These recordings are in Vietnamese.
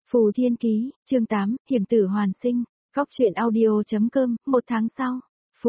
Phù Thiên Ký, chương 8, Hiểm tử hoàn sinh, góc chuyện audio.com, 1 tháng sau.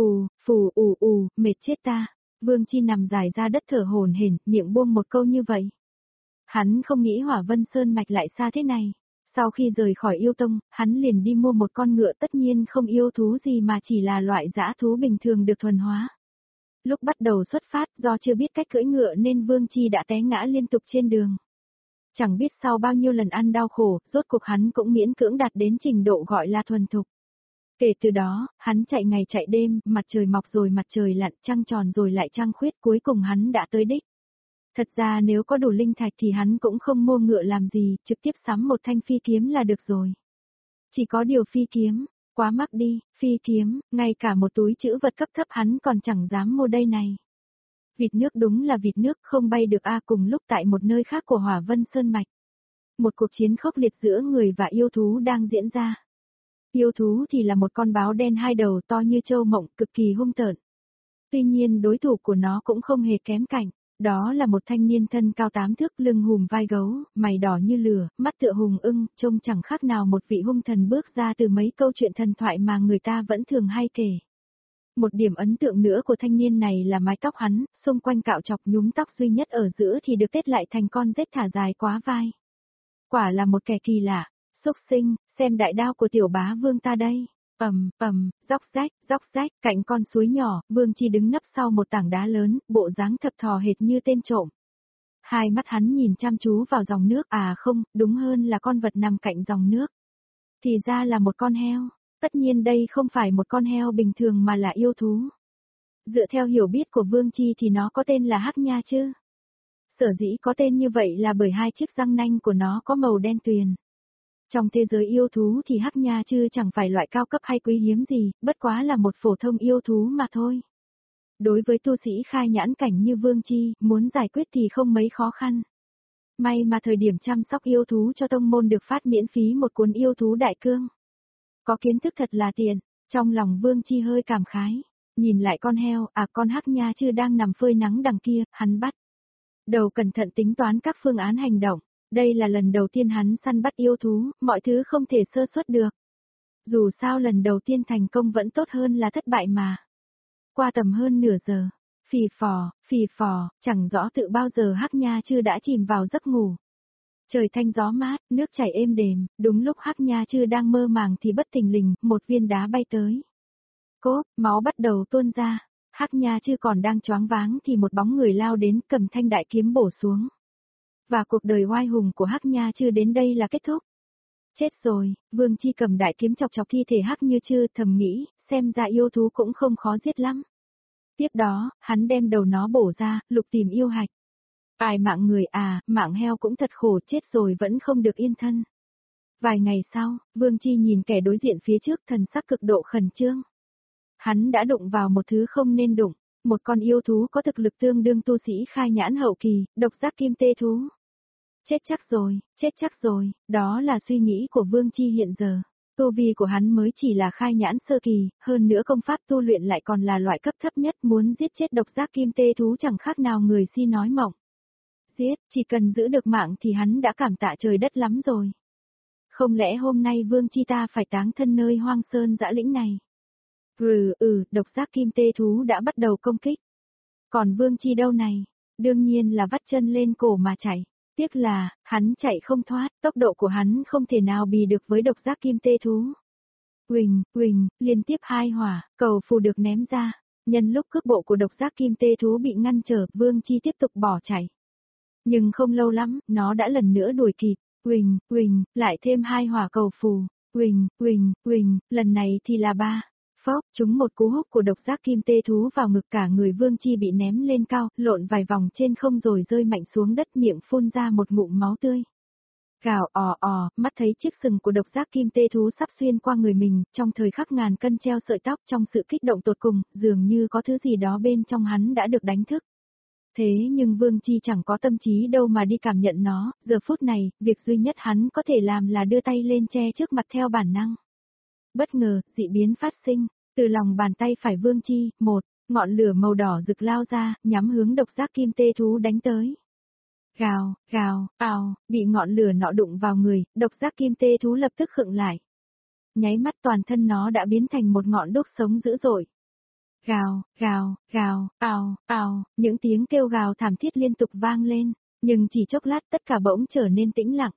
Mệt chết ta. Vương Chi nằm dài ra đất thở hổn hển, miệng buông một câu như vậy. Hắn không nghĩ Hỏa Vân Sơn mạch lại xa thế này. Sau khi rời khỏi yêu tông, hắn liền đi mua một con ngựa, tất nhiên không yêu thú gì mà chỉ là loại dã thú bình thường được thuần hóa. Lúc bắt đầu xuất phát, do chưa biết cách cưỡi ngựa nên Vương Chi đã té ngã liên tục trên đường. Chẳng biết sau bao nhiêu lần ăn đau khổ, rốt cuộc hắn cũng miễn cưỡng đạt đến trình độ gọi là thuần thục. Kể từ đó, hắn chạy ngày chạy đêm, mặt trời mọc rồi mặt trời lặn, trăng tròn rồi lại trăng khuyết, cuối cùng hắn đã tới đích. Thật ra nếu có đủ linh thạch thì hắn cũng không mua ngựa làm gì, trực tiếp sắm một thanh phi kiếm là được rồi. Chỉ có điều phi kiếm, quá mắc đi, phi kiếm, ngay cả một túi trữ vật cấp thấp hắn còn chẳng dám mua đây này. Vịt nước đúng là vịt nước, không bay được cùng lúc tại một nơi khác của Hỏa Vân Sơn mạch. Một cuộc chiến khốc liệt giữa người và yêu thú đang diễn ra. Yêu thú thì là một con báo đen hai đầu to như trâu mộng, cực kỳ hung tợn. Tuy nhiên đối thủ của nó cũng không hề kém cạnh. Đó là một thanh niên thân cao 8 thước, lưng hùm vai gấu, mày đỏ như lửa, mắt tựa hùng ưng, trông chẳng khác nào một vị hung thần bước ra từ mấy câu chuyện thần thoại mà người ta vẫn thường hay kể. Một điểm ấn tượng nữa của thanh niên này là mái tóc hắn, xung quanh cạo chọc, nhúm tóc duy nhất ở giữa thì được tết lại thành con rết thả dài quá vai. Quả là một kẻ kỳ lạ. Xúc sinh, xem đại đao của tiểu bá vương ta đây. Róc rách, cạnh con suối nhỏ, Vương Chi đứng nấp sau một tảng đá lớn, bộ dáng thập thò hệt như tên trộm. Hai mắt hắn nhìn chăm chú vào dòng nước, không, đúng hơn là con vật nằm cạnh dòng nước. Thì ra là một con heo, tất nhiên đây không phải một con heo bình thường mà là yêu thú. Dựa theo hiểu biết của Vương Chi thì nó có tên là Hắc Nha chứ. Sở dĩ có tên như vậy là bởi hai chiếc răng nanh của nó có màu đen tuyền. Trong thế giới yêu thú thì Hắc Nha Chư chẳng phải loại cao cấp hay quý hiếm gì, bất quá là một phổ thông yêu thú mà thôi. Đối với tu sĩ khai nhãn cảnh như Vương Chi, muốn giải quyết thì không mấy khó khăn. May mà thời điểm chăm sóc yêu thú cho tông môn được phát miễn phí một cuốn yêu thú đại cương. Có kiến thức thật là tiện, trong lòng Vương Chi hơi cảm khái. Nhìn lại con heo, con Hắc Nha Chư đang nằm phơi nắng đằng kia, hắn bắt đầu cẩn thận tính toán các phương án hành động. Đây là lần đầu tiên hắn săn bắt yêu thú, mọi thứ không thể sơ suất được. Dù sao lần đầu tiên thành công vẫn tốt hơn là thất bại mà. Qua tầm hơn nửa giờ, phì phò, chẳng rõ tự bao giờ Hắc Nha Chư đã chìm vào giấc ngủ. Trời thanh gió mát, nước chảy êm đềm, đúng lúc Hắc Nha Chư đang mơ màng thì bất thình lình, một viên đá bay tới. Cốp, máu bắt đầu tuôn ra, Hắc Nha Chư còn đang choáng váng thì một bóng người lao đến cầm thanh đại kiếm bổ xuống. Và cuộc đời oai hùng của Hắc Nha Chư đến đây là kết thúc. Chết rồi, Vương Chi cầm đại kiếm chọc chọc thi thể Hắc Như Chư, thầm nghĩ, xem ra yêu thú cũng không khó giết lắm. Tiếp đó, hắn đem đầu nó bổ ra, lục tìm yêu hạch. Ai mạng người mạng heo cũng thật khổ, chết rồi vẫn không được yên thân. Vài ngày sau, Vương Chi nhìn kẻ đối diện phía trước, thần sắc cực độ khẩn trương. Hắn đã đụng vào một thứ không nên đụng, một con yêu thú có thực lực tương đương tu sĩ khai nhãn hậu kỳ, độc giác kim tê thú. Chết chắc rồi, đó là suy nghĩ của Vương Chi hiện giờ. Tu vi của hắn mới chỉ là khai nhãn sơ kỳ, hơn nữa công pháp tu luyện lại còn là loại cấp thấp nhất, muốn giết chết độc giác kim tê thú chẳng khác nào người si nói mộng. Giết, chỉ cần giữ được mạng thì hắn đã cảm tạ trời đất lắm rồi. Không lẽ hôm nay Vương Chi ta phải táng thân nơi hoang sơn dã lĩnh này? Độc giác kim tê thú đã bắt đầu công kích. Còn Vương Chi đâu này? Đương nhiên là vắt chân lên cổ mà chạy. Tiếc là, hắn chạy không thoát, tốc độ của hắn không thể nào bì được với độc giác kim tê thú. Quỳnh, liên tiếp hai hỏa, cầu phù được ném ra. Nhân lúc cước bộ của độc giác kim tê thú bị ngăn trở, Vương Chi tiếp tục bỏ chạy. Nhưng không lâu lắm, nó đã lần nữa đuổi kịp. Quỳnh, lại thêm hai hỏa cầu phù. Quỳnh, lần này thì là 3. Phốc, trúng một cú húc của độc giác kim tê thú vào ngực, cả người Vương Chi bị ném lên cao, lộn vài vòng trên không rồi rơi mạnh xuống đất, miệng phun ra một ngụm máu tươi. Gào mắt thấy chiếc sừng của độc giác kim tê thú sắp xuyên qua người mình, trong thời khắc ngàn cân treo sợi tóc, trong sự kích động tột cùng, dường như có thứ gì đó bên trong hắn đã được đánh thức. Thế nhưng Vương Chi chẳng có tâm trí đâu mà đi cảm nhận nó, giờ phút này, việc duy nhất hắn có thể làm là đưa tay lên che trước mặt theo bản năng. Bất ngờ, dị biến phát sinh, từ lòng bàn tay phải Vương Chi, một ngọn lửa màu đỏ rực lao ra, nhắm hướng độc giác kim tê thú đánh tới. Gào, gào, ào, bị ngọn lửa nọ đụng vào người, độc giác kim tê thú lập tức khựng lại. Nháy mắt toàn thân nó đã biến thành một ngọn đuốc sống dữ dội. Gào, gào, gào, ào, ào, những tiếng kêu gào thảm thiết liên tục vang lên, nhưng chỉ chốc lát tất cả bỗng trở nên tĩnh lặng.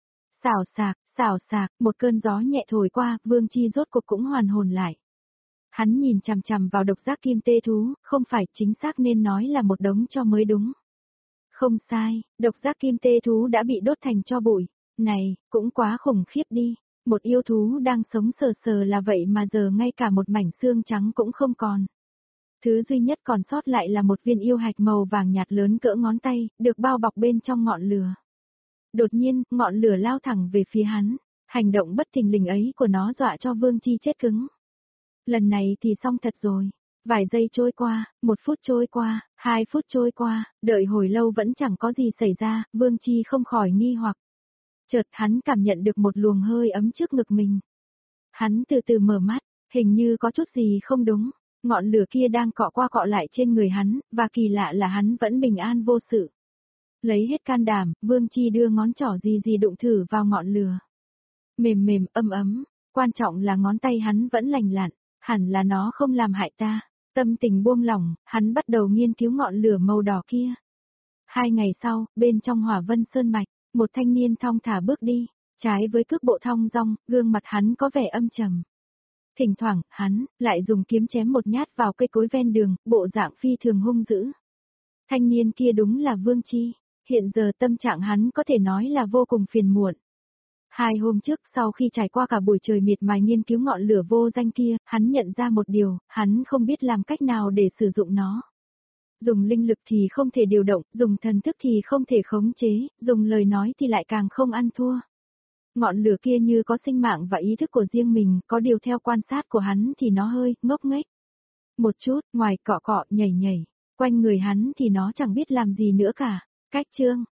Xào xạc, một cơn gió nhẹ thổi qua, Vương Chi rốt cuộc cũng hoàn hồn lại. Hắn nhìn chằm chằm vào độc giác kim tê thú, không phải chính xác nên nói là một đống tro mới đúng. Không sai, độc giác kim tê thú đã bị đốt thành tro bụi. Này, cũng quá khủng khiếp đi. Một yêu thú đang sống sờ sờ là vậy mà giờ ngay cả một mảnh xương trắng cũng không còn. Thứ duy nhất còn sót lại là một viên yêu hạch màu vàng nhạt lớn cỡ ngón tay, được bao bọc bên trong ngọn lửa. Đột nhiên, ngọn lửa lao thẳng về phía hắn. Hành động bất thình lình ấy của nó dọa cho Vương Chi chết cứng. Lần này thì xong thật rồi. Vài giây trôi qua, 1 phút trôi qua, 2 phút trôi qua, đợi hồi lâu vẫn chẳng có gì xảy ra, Vương Chi không khỏi nghi hoặc. Chợt hắn cảm nhận được một luồng hơi ấm trước ngực mình. Hắn từ từ mở mắt, hình như có chút gì không đúng, ngọn lửa kia đang cọ qua cọ lại trên người hắn, và kỳ lạ là hắn vẫn bình an vô sự. Lấy hết can đảm, Vương Chi đưa ngón trỏ gì đụng thử vào ngọn lửa. Mềm mềm, ấm ấm, quan trọng là ngón tay hắn vẫn lành lặn, hẳn là nó không làm hại ta. Tâm tình buông lỏng, hắn bắt đầu nghiên cứu ngọn lửa màu đỏ kia. 2 ngày sau, bên trong Hỏa Vân Sơn Mạch, một thanh niên thong thả bước đi, trái với cước bộ thong dong, gương mặt hắn có vẻ âm trầm. Thỉnh thoảng, hắn lại dùng kiếm chém một nhát vào cây cối ven đường, bộ dạng phi thường hung dữ. Thanh niên kia đúng là Vương Chi, hiện giờ tâm trạng hắn có thể nói là vô cùng phiền muộn. 2 hôm trước, sau khi trải qua cả buổi trời miệt mài nghiên cứu ngọn lửa vô danh kia, hắn nhận ra một điều, hắn không biết làm cách nào để sử dụng nó. Dùng linh lực thì không thể điều động, dùng thần thức thì không thể khống chế, dùng lời nói thì lại càng không ăn thua. Ngọn lửa kia như có sinh mạng và ý thức của riêng mình, có điều theo quan sát của hắn thì nó hơi ngốc nghếch. Một chút, ngoài cọ cọ nhảy nhảy, quanh người hắn thì nó chẳng biết làm gì nữa cả. Cách chương